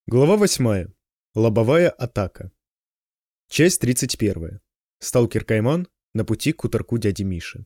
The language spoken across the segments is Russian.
Глава 8. Лобовая атака. Часть 31. Сталкер Кайман на пути к хуторку дяди Миши.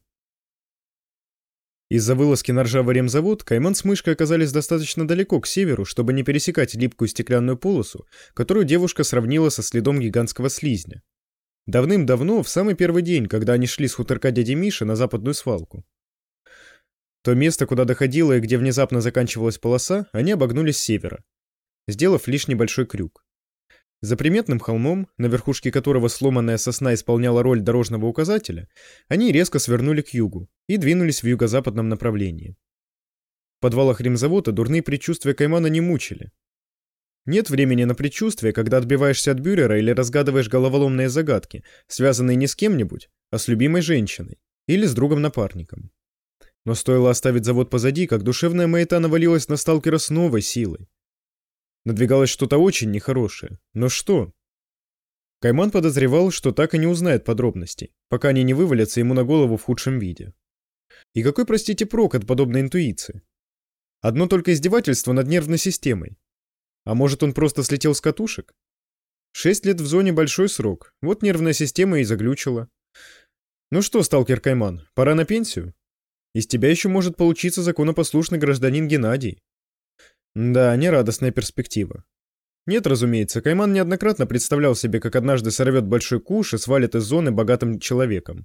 Из-за вылазки на ржавый ремзавод Кайман с мышкой оказались достаточно далеко к северу, чтобы не пересекать липкую стеклянную полосу, которую девушка сравнила со следом гигантского слизня. Давным-давно, в самый первый день, когда они шли с хуторка дяди Миши на западную свалку. То место, куда доходило и где внезапно заканчивалась полоса, они обогнули с севера, сделав лишь небольшой крюк. За приметным холмом, на верхушке которого сломанная сосна исполняла роль дорожного указателя, они резко свернули к югу и двинулись в юго-западном направлении. В подвалах ремзавода дурные предчувствия Каймана не мучили. Нет времени на предчувствия, когда отбиваешься от бюрера или разгадываешь головоломные загадки, связанные не с кем-нибудь, а с любимой женщиной или с другом-напарником. Но стоило оставить завод позади, как душевная маята навалилась на сталкера с новой силой. Надвигалось что-то очень нехорошее. Но что? Кайман подозревал, что так и не узнает подробностей, пока они не вывалятся ему на голову в худшем виде. И какой, простите, прок от подобной интуиции? Одно только издевательство над нервной системой. А может, он просто слетел с катушек? 6 лет в зоне — большой срок. Вот нервная система и заглючила. Ну что, сталкер Кайман, пора на пенсию? Из тебя еще может получиться законопослушный гражданин Геннадий. Да, нерадостная перспектива. Нет, разумеется, Кайман неоднократно представлял себе, как однажды сорвет большой куш и свалит из зоны богатым человеком.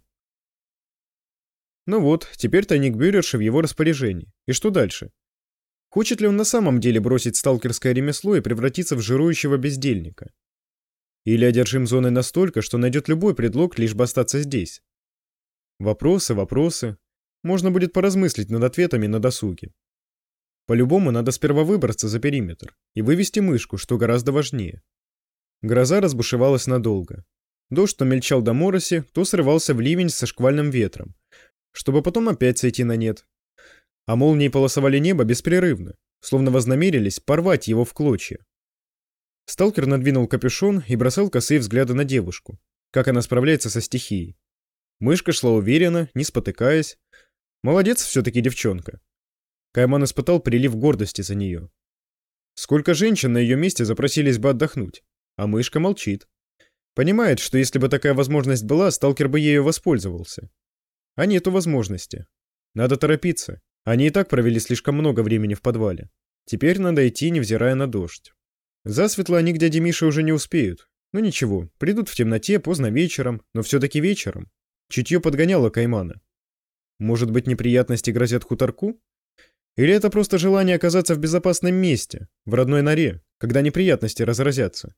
Ну вот, теперь тайник бюрерши в его распоряжении. И что дальше? Хочет ли он на самом деле бросить сталкерское ремесло и превратиться в жирующего бездельника? Или одержим зоной настолько, что найдет любой предлог, лишь бы остаться здесь? Вопросы, вопросы. Можно будет поразмыслить над ответами на досуге. По-любому надо сперва выбраться за периметр и вывести мышку, что гораздо важнее. Гроза разбушевалась надолго. Дождь то мельчал до мороси, то срывался в ливень со шквальным ветром, чтобы потом опять сойти на нет. А молнии полосовали небо беспрерывно, словно вознамерились порвать его в клочья. Сталкер надвинул капюшон и бросал косые взгляды на девушку, как она справляется со стихией. Мышка шла уверенно, не спотыкаясь. Молодец все-таки девчонка. Кайман испытал прилив гордости за нее. Сколько женщин на ее месте запросились бы отдохнуть, а мышка молчит. Понимает, что если бы такая возможность была, сталкер бы ею воспользовался. А нету возможности. Надо торопиться. Они и так провели слишком много времени в подвале. Теперь надо идти, невзирая на дождь. Засветло они к дяде Мише уже не успеют. Ну ничего, придут в темноте, поздно вечером, но все-таки вечером. Чутье подгоняло Каймана. Может быть, неприятности грозят хуторку? Или это просто желание оказаться в безопасном месте, в родной норе, когда неприятности разразятся?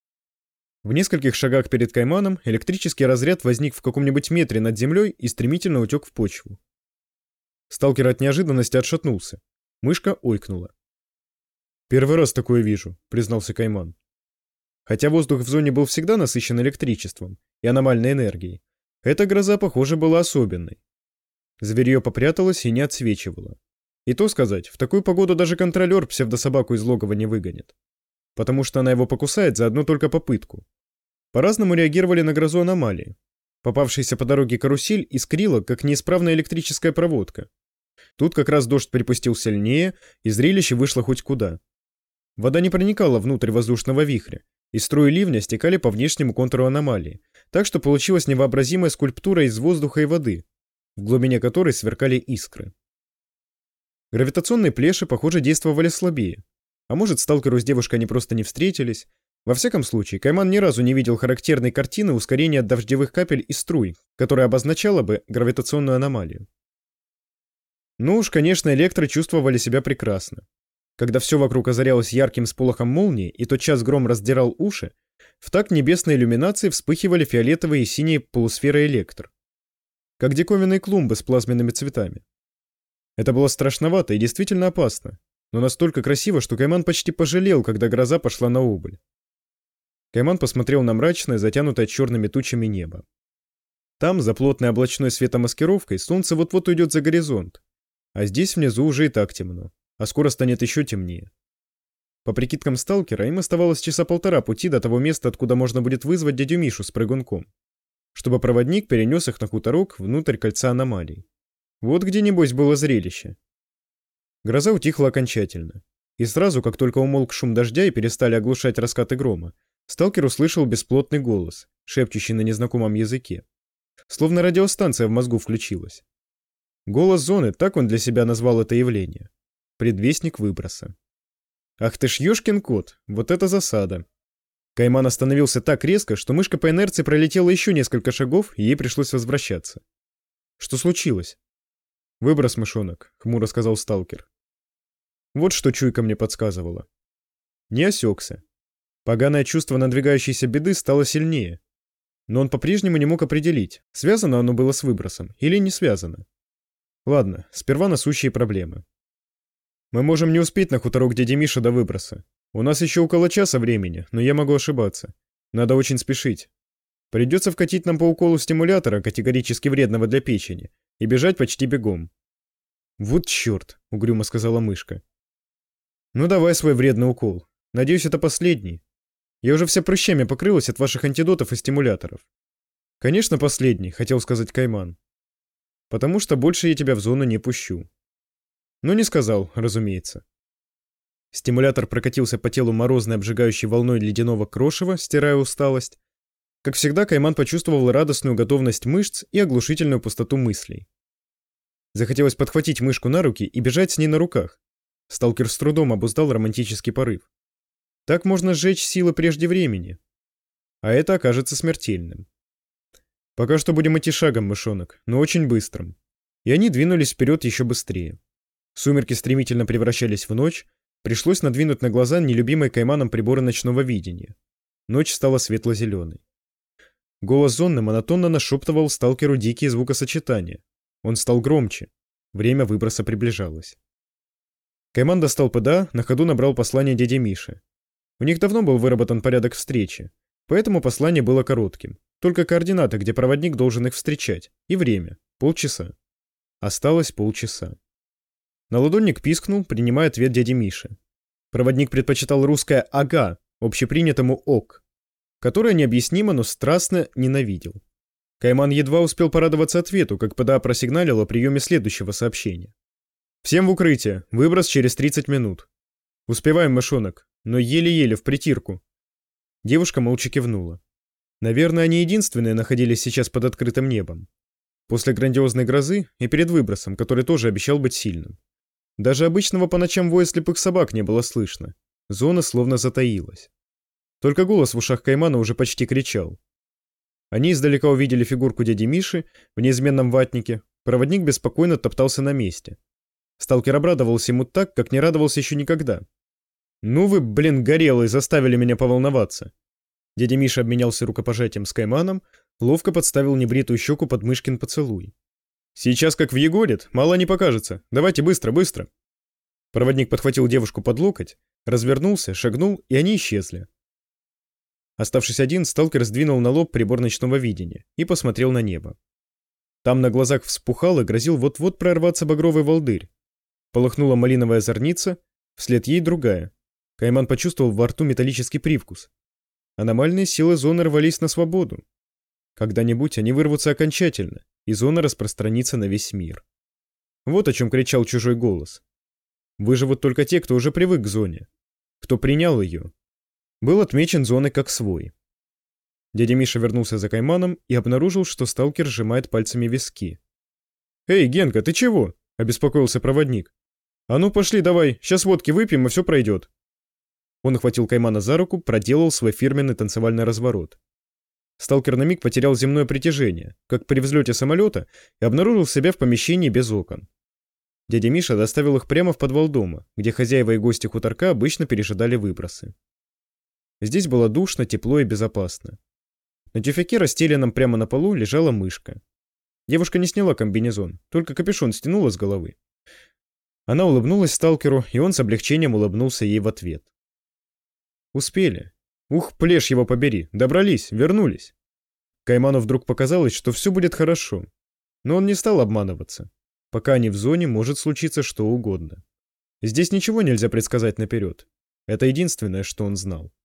В нескольких шагах перед Кайманом электрический разряд возник в каком-нибудь метре над землей и стремительно утек в почву. Сталкер от неожиданности отшатнулся. Мышка ойкнула. «Первый раз такое вижу», — признался Кайман. Хотя воздух в зоне был всегда насыщен электричеством и аномальной энергией, эта гроза, похоже, была особенной. Зверье попряталось и не отсвечивало. И то сказать, в такую погоду даже контролер псевдособаку из логова не выгонит. Потому что она его покусает за одну только попытку. По-разному реагировали на грозу аномалии. Попавшаяся по дороге карусель искрила, как неисправная электрическая проводка. Тут как раз дождь припустил сильнее, и зрелище вышло хоть куда. Вода не проникала внутрь воздушного вихря, и струи ливня стекали по внешнему контуру аномалии, так что получилась невообразимая скульптура из воздуха и воды, в глубине которой сверкали искры. Гравитационные плеши, похоже, действовали слабее. А может, сталкеру с девушкой они просто не встретились. Во всяком случае, Кайман ни разу не видел характерной картины ускорения от дождевых капель и струй, которая обозначала бы гравитационную аномалию. Ну уж, конечно, электры чувствовали себя прекрасно. Когда все вокруг озарялось ярким сполохом молнии и тотчас гром раздирал уши, в такт небесной иллюминации вспыхивали фиолетовые и синие полусферы электр. Как диковинные клумбы с плазменными цветами. Это было страшновато и действительно опасно, но настолько красиво, что Кайман почти пожалел, когда гроза пошла на убыль. Кайман посмотрел на мрачное, затянутое черными тучами небо. Там, за плотной облачной светомаскировкой, солнце вот-вот уйдет за горизонт, а здесь внизу уже и так темно, а скоро станет еще темнее. По прикидкам сталкера, им оставалось часа полтора пути до того места, откуда можно будет вызвать дядю Мишу с прыгунком, чтобы проводник перенес их на хуторок внутрь кольца аномалий. Вот где, небось, было зрелище. Гроза утихла окончательно, И сразу, как только умолк шум дождя и перестали оглушать раскаты грома, сталкер услышал бесплотный голос, шепчущий на незнакомом языке. Словно радиостанция в мозгу включилась. Голос зоны, так он для себя назвал это явление. Предвестник выброса. Ах ты ж ёшкин кот, вот это засада. Кайман остановился так резко, что мышка по инерции пролетела еще несколько шагов, и ей пришлось возвращаться. Что случилось? Выброс, мышонок, хмуро сказал сталкер. Вот что чуйка мне подсказывала. Не осекся. Поганое чувство надвигающейся беды стало сильнее. Но он по-прежнему не мог определить, связано оно было с выбросом или не связано. Ладно, сперва насущие проблемы. Мы можем не успеть на хуторок дяди Миши до выброса. У нас еще около часа времени, но я могу ошибаться. Надо очень спешить. Придется вкатить нам по уколу стимулятора, категорически вредного для печени, и бежать почти бегом. Вот черт, угрюмо сказала мышка. Ну давай свой вредный укол. Надеюсь, это последний. Я уже вся прыщами покрылась от ваших антидотов и стимуляторов. Конечно, последний, хотел сказать Кайман. Потому что больше я тебя в зону не пущу. Но не сказал, разумеется. Стимулятор прокатился по телу морозной обжигающей волной ледяного крошева, стирая усталость. Как всегда, Кайман почувствовал радостную готовность мышц и оглушительную пустоту мыслей. Захотелось подхватить мышку на руки и бежать с ней на руках. Сталкер с трудом обуздал романтический порыв. Так можно сжечь силы прежде времени. А это окажется смертельным. Пока что будем идти шагом, мышонок, но очень быстрым. И они двинулись вперед еще быстрее. Сумерки стремительно превращались в ночь, пришлось надвинуть на глаза нелюбимые Кайманом приборы ночного видения. Ночь стала светло-зеленой. Голос зонны монотонно нашептывал сталкеру дикие звукосочетания. Он стал громче. Время выброса приближалось. Кайман достал ПДА, на ходу набрал послание дяде Миши. У них давно был выработан порядок встречи, поэтому послание было коротким. Только координаты, где проводник должен их встречать, и время — полчаса. Осталось полчаса. Наладонник пискнул, принимая ответ дяди Миши. Проводник предпочитал русское «ага», общепринятому «ок», которое необъяснимо, но страстно ненавидел. Кайман едва успел порадоваться ответу, как ПДА просигналил о приеме следующего сообщения. «Всем в укрытие. Выброс через 30 минут. Успеваем, мышонок, но еле-еле в притирку». Девушка молча кивнула. Наверное, они единственные находились сейчас под открытым небом. После грандиозной грозы и перед выбросом, который тоже обещал быть сильным. Даже обычного по ночам воя слепых собак не было слышно. Зона словно затаилась. Только голос в ушах Каймана уже почти кричал. Они издалека увидели фигурку дяди Миши в неизменном ватнике. Проводник беспокойно топтался на месте. Сталкер обрадовался ему так, как не радовался еще никогда. «Ну вы, блин, горелые, заставили меня поволноваться». Дядя Миша обменялся рукопожатием с Кайманом, ловко подставил небритую щеку под мышкин поцелуй. «Сейчас как въегорит, мало не покажется. Давайте быстро, быстро». Проводник подхватил девушку под локоть, развернулся, шагнул, и они исчезли. Оставшись один, сталкер сдвинул на лоб прибор ночного видения и посмотрел на небо. Там на глазах вспухал и грозил вот-вот прорваться багровый волдырь. Полыхнула малиновая зорница, вслед ей другая. Кайман почувствовал во рту металлический привкус. Аномальные силы зоны рвались на свободу. Когда-нибудь они вырвутся окончательно, и зона распространится на весь мир. Вот о чем кричал чужой голос. Выживут только те, кто уже привык к зоне, кто принял ее. Был отмечен зоной как свой. Дядя Миша вернулся за Кайманом и обнаружил, что сталкер сжимает пальцами виски. «Эй, Генка, ты чего?» — обеспокоился проводник. «А ну пошли давай, сейчас водки выпьем, и все пройдет». Он охватил Каймана за руку, проделал свой фирменный танцевальный разворот. Сталкер на миг потерял земное притяжение, как при взлете самолета, и обнаружил себя в помещении без окон. Дядя Миша доставил их прямо в подвал дома, где хозяева и гости хуторка обычно пережидали выбросы. Здесь было душно, тепло и безопасно. На тюфяке, расстеленном прямо на полу, лежала мышка. Девушка не сняла комбинезон, только капюшон стянула с головы. Она улыбнулась сталкеру, и он с облегчением улыбнулся ей в ответ. Успели. Ух, плешь его побери, добрались, вернулись. Кайману вдруг показалось, что все будет хорошо. Но он не стал обманываться. Пока они в зоне, может случиться что угодно. Здесь ничего нельзя предсказать наперед. Это единственное, что он знал.